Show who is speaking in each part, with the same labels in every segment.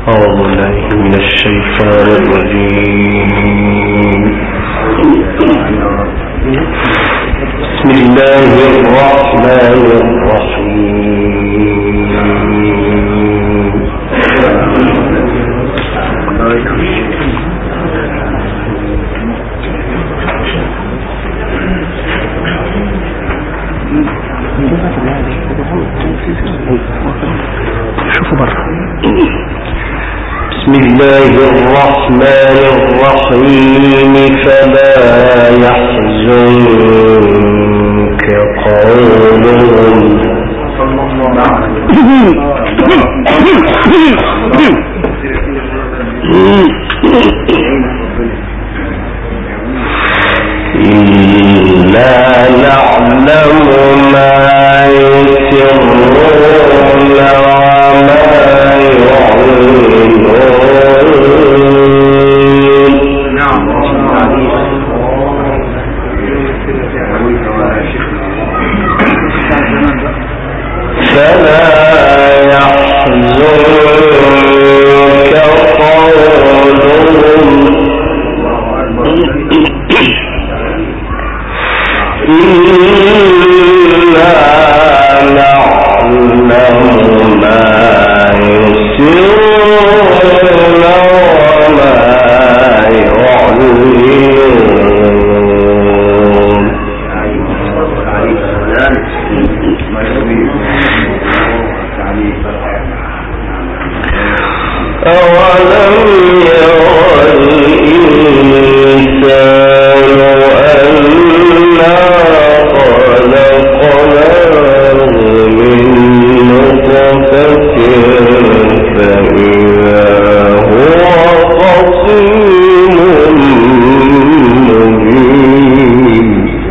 Speaker 1: أعوذ بالله من الشيطان الرجيم. بسم الله الرحمن الرحيم. شوفوا بره. بسم الله الرحمن الرحيم. فلا يحزنك قولهم إلا نعلم ما يسرون وما يعلنون. فلا يحزنك قولهم إلا نعلم ما يسرون وما يعلنون. أولم ير الإنسان أنا خلقناه من نطفة فإذا هو خصيم مبين.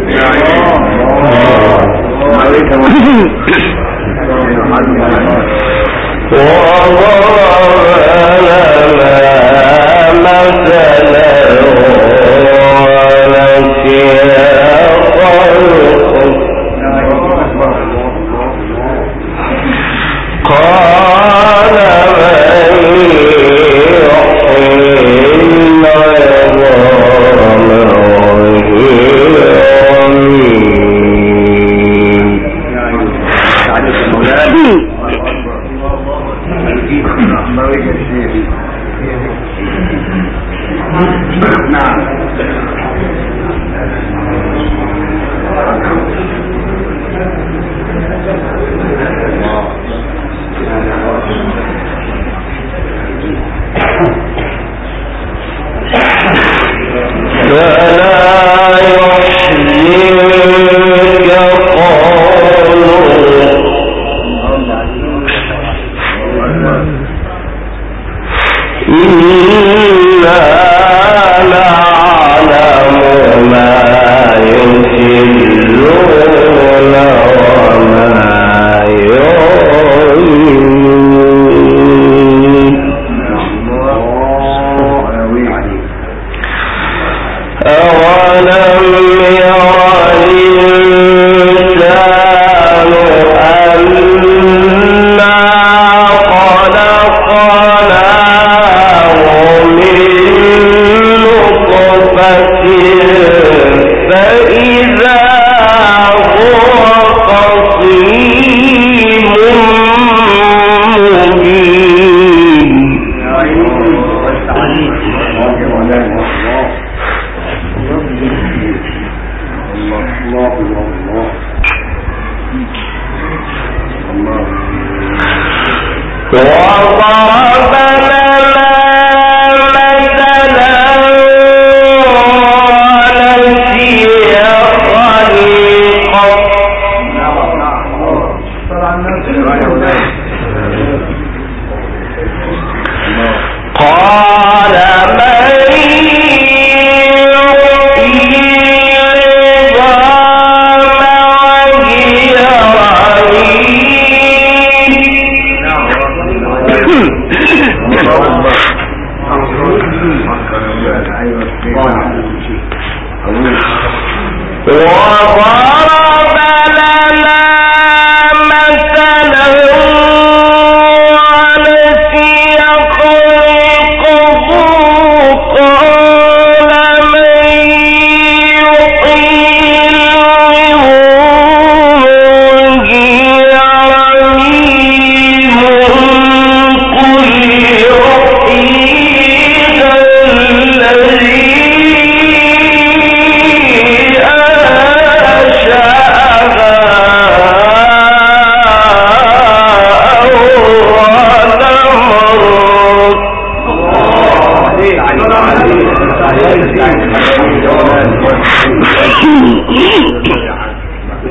Speaker 1: وضرب لنا مثلا ونسي خلقه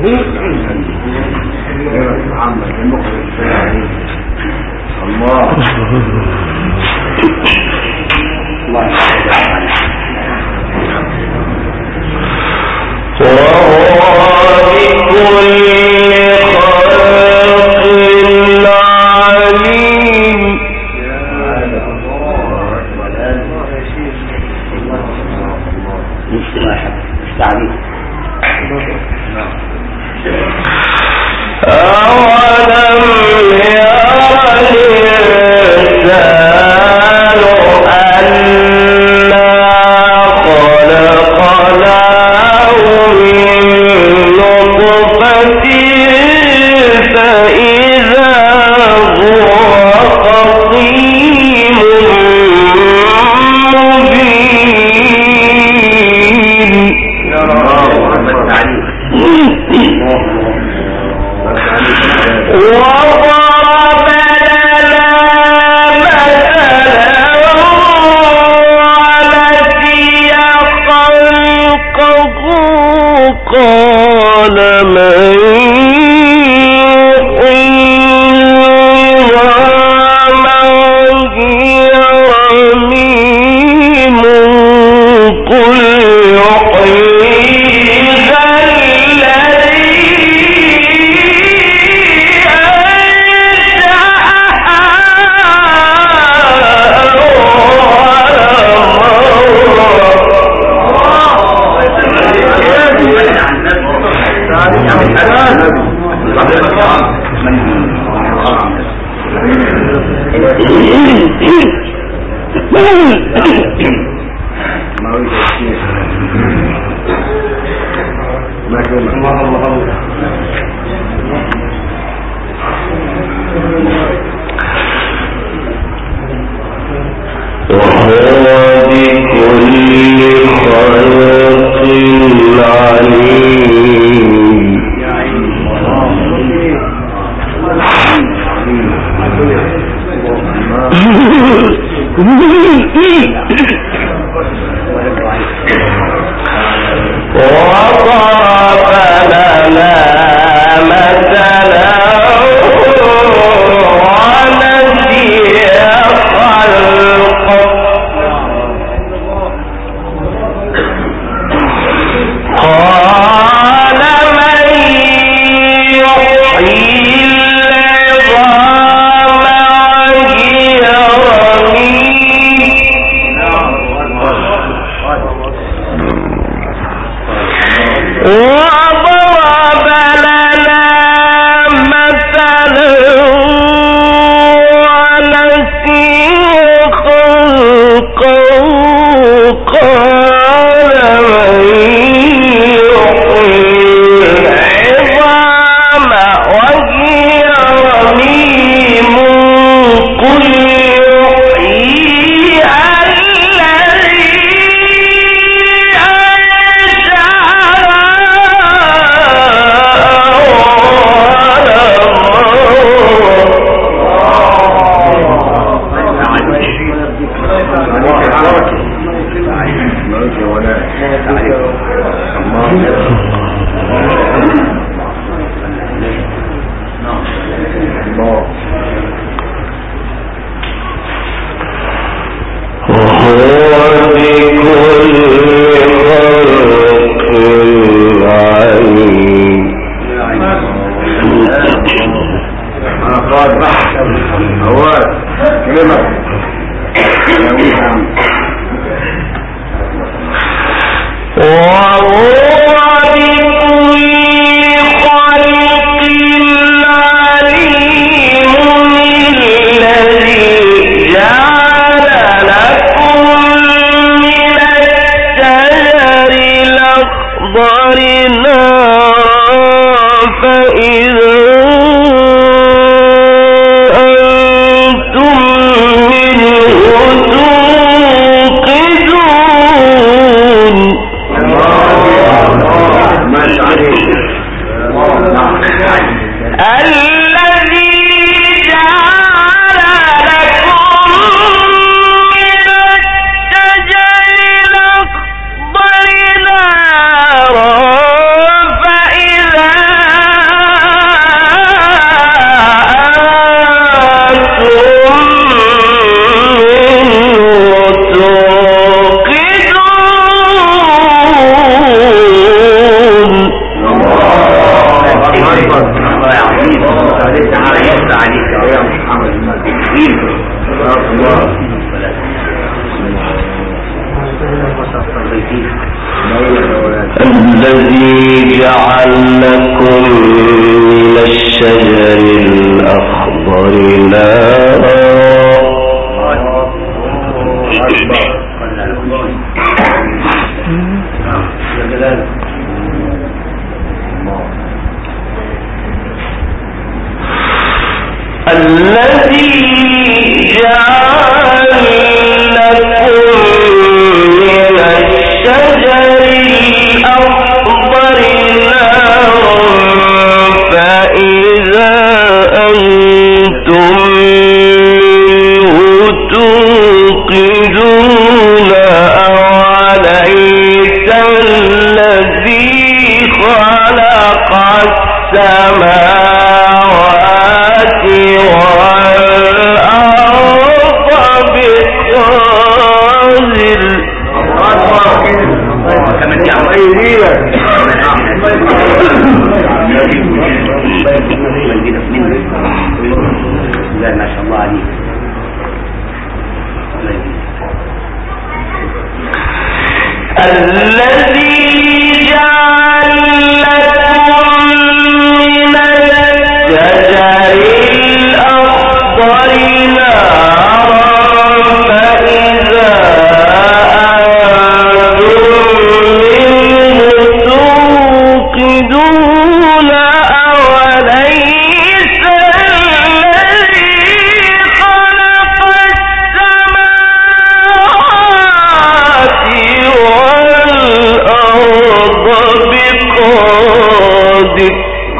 Speaker 1: منه الذي جعل لكم من الشجر الأخضر نارا الذي جعل لكم من الشجر الأخضر نارا فإذا أنتم منه توقدون أوليس الذي خلق السماوات والأرض بقادر
Speaker 2: ما شاء الله عليك
Speaker 1: الذي جعل لكم من الشجر الأخضر نارا فإذا أنتم منه توقدون أوليس الذي خلق السماوات والأرض بقادر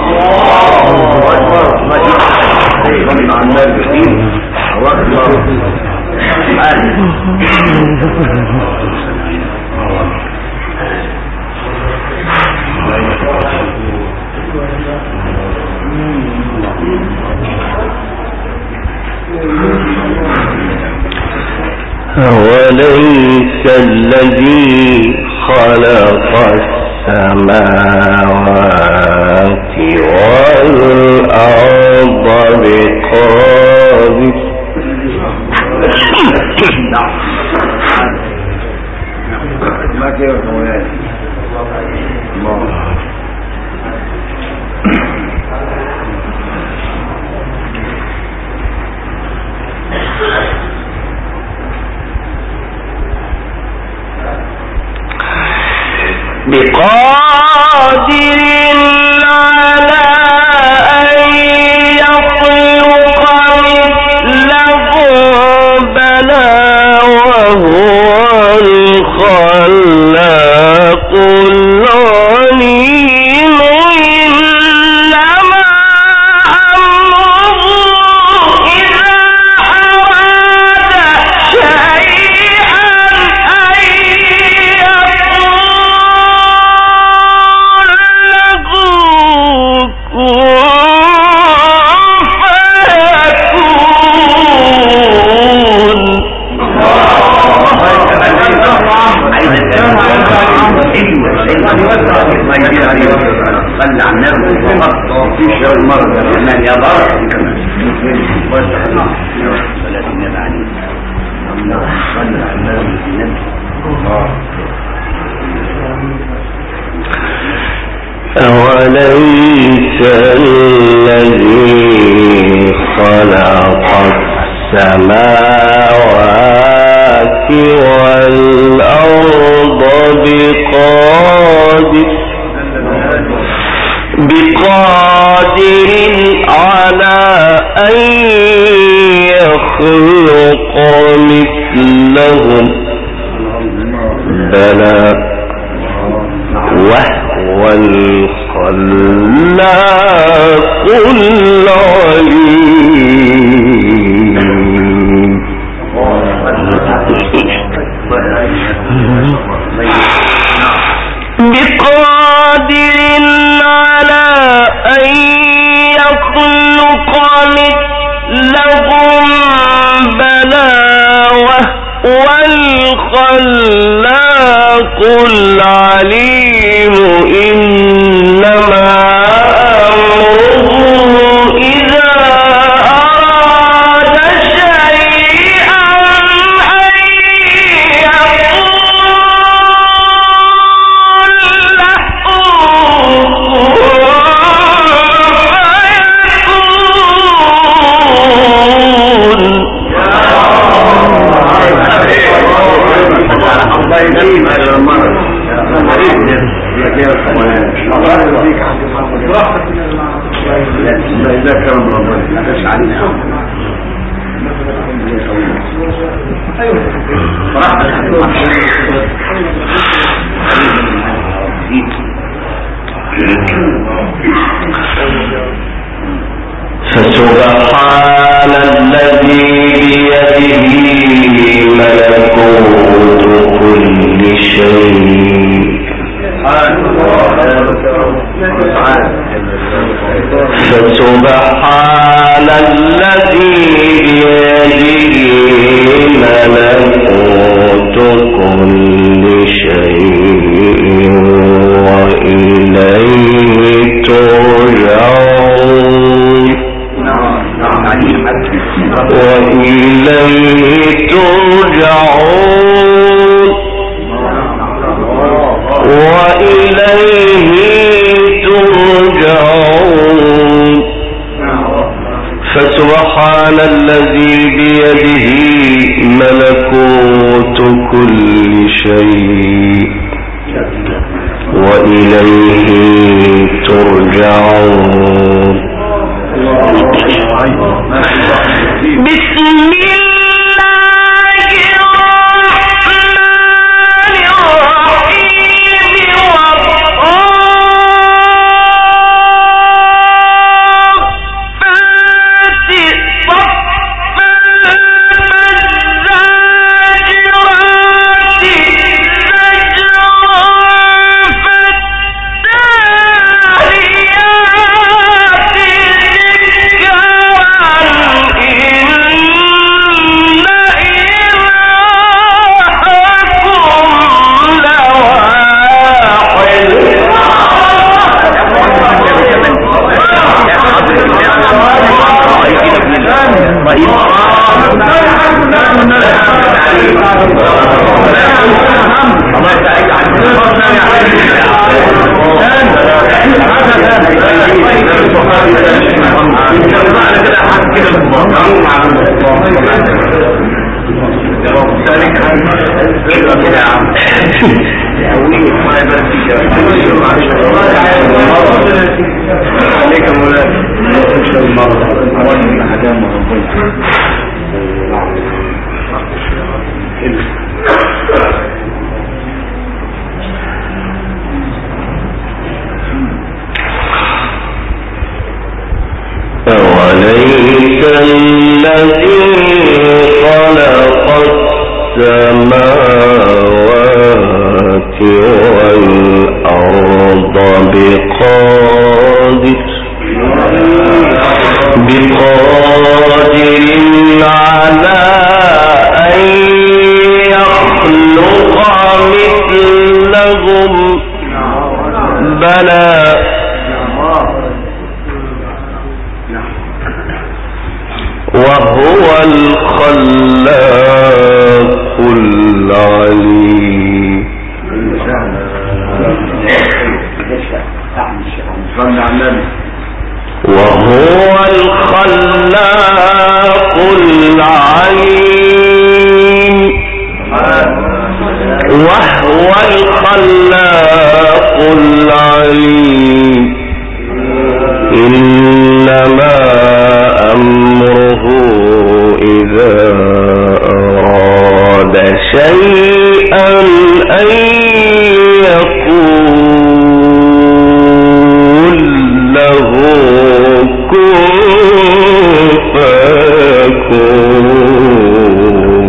Speaker 1: وليس الذي خلق السماوات والأرض بقادر بقادر على أن يخلق مثلهم بلى وهو الخلاق العليم إنما أمره إذا أراد شيئا أن
Speaker 2: صلى على النبي في شهر المرض الرحمن يا بارك كمان صلى النبي عليه صلى على النبي
Speaker 1: أوليس الذي خلق السماوات والأرض بقادر على أن يخلق مثلهم بلى وهو الخلاق العليم بقادر على أن يخلق مثلهم بلى وهو الخلاق العليم إنما أمره إذا أراد شيئا فسبحان الذي بيده ملكوت كل شيء فسبحان الذي بيده ملكوت كل شيء وإليه ترجعون وإليه ترجعون وإليه ترجعون فسبحان الذي بيده ملكوت كل شيء وإليه ترجعون بسم الله الرحمن الرحيم والصافات صفا فالزاجرات أوليس الذي خلق السماوات والأرض بقادر على أن يخلق مثلهم بلى وهو الخلاق العليم وهو الخلاق العليم وهو الخلاق العليم إنما أمره إذا أراد شيئا أن يقول له كن فيكون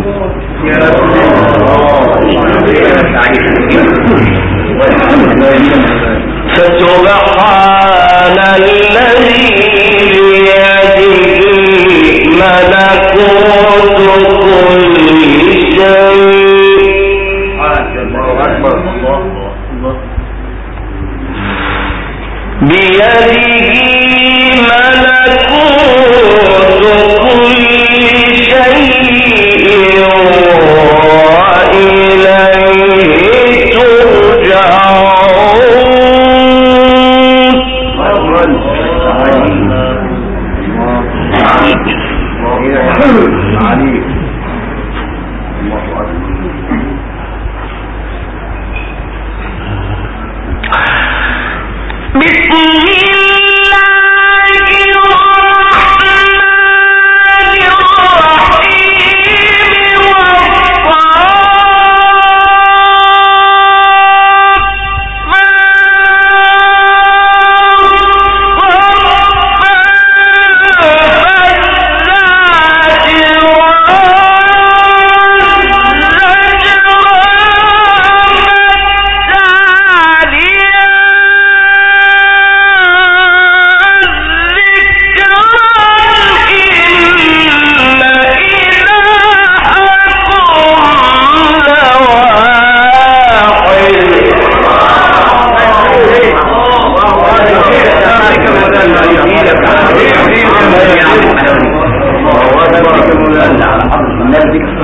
Speaker 1: فسبحان الذي بيده ملكوت كل شيء بيده ملكوت كل شيء وإليه ترجعون بسم الله الرحمن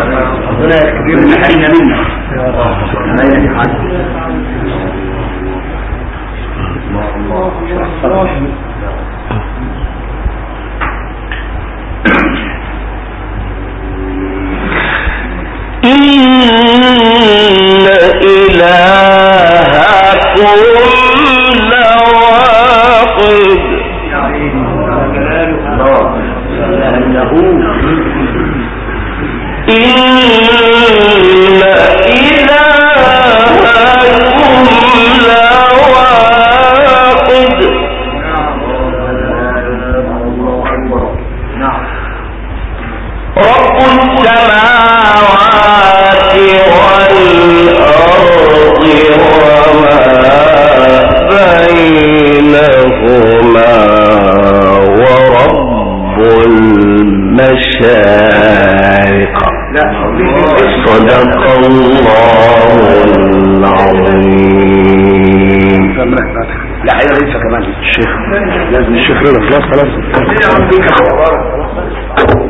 Speaker 2: ربنا يكرمنا حين منا
Speaker 1: إن إلهكم لواحد إن إلهكم لواحد رب السماوات والأرض وما بينهما ورب المشارق صدق الله العظيم.
Speaker 2: لا عايز لسه كمان
Speaker 3: الشيخ لازم الشيخ رضا خلاص